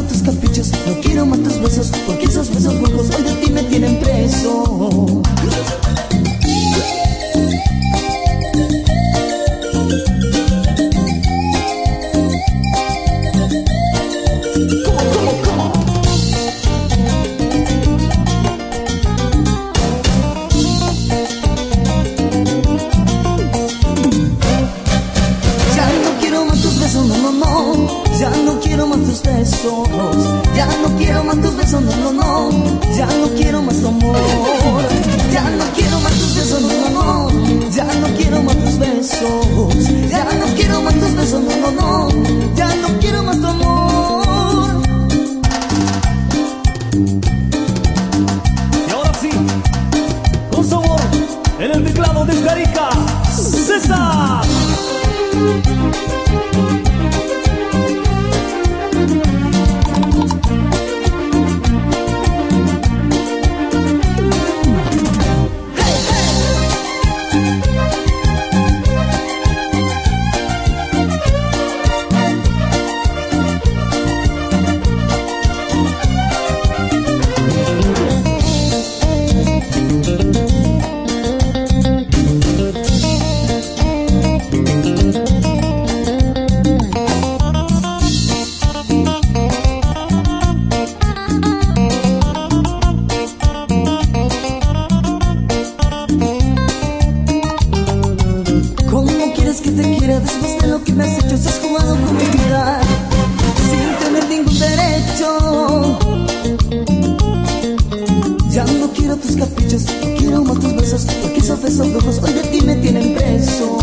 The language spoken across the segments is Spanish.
tus caprichos, no quiero más tus besos, porque esos besos brujos hoy de ti me tienen preso. Ya no quiero más tus besos, ya no quiero más tus besos, no, no, no, ya no quiero más tu amor, ya no quiero más tus besos, no, no, no, ya no quiero más tus besos, ya no quiero más tus besos, no, no, no, ya no quiero más tu amor. Y ahora sí, con sabor, en el teclado de Arica, César. Después de lo que me has hecho, has jugado con mi vida sin tener ningún derecho. Ya no quiero tus caprichos, no quiero más tus besos, porque esos besos rojos hoy de ti me tienen preso.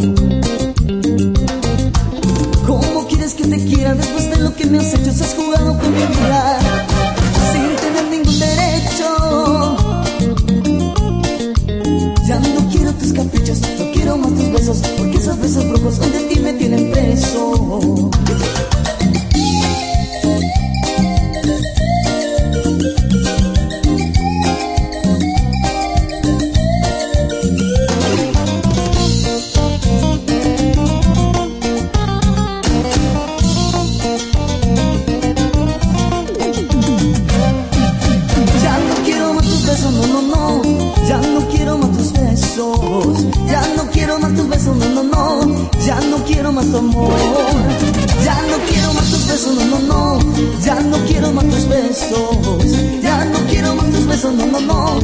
¿Cómo quieres que te quiera después de lo que me has hecho? Has jugado con mi vida sin tener ningún derecho. Ya no quiero tus caprichos, no quiero más tus besos, porque esos besos brujos hoy de ti me tienen preso. Ya no quiero más tus besos, no, no, no, ya no quiero más tus besos, ya no quiero más tus besos, no, no, no, ya no quiero más tu amor, ya no quiero más tus besos, no, no, no, ya no quiero más tus besos, ya no quiero más tus besos, no, no, no,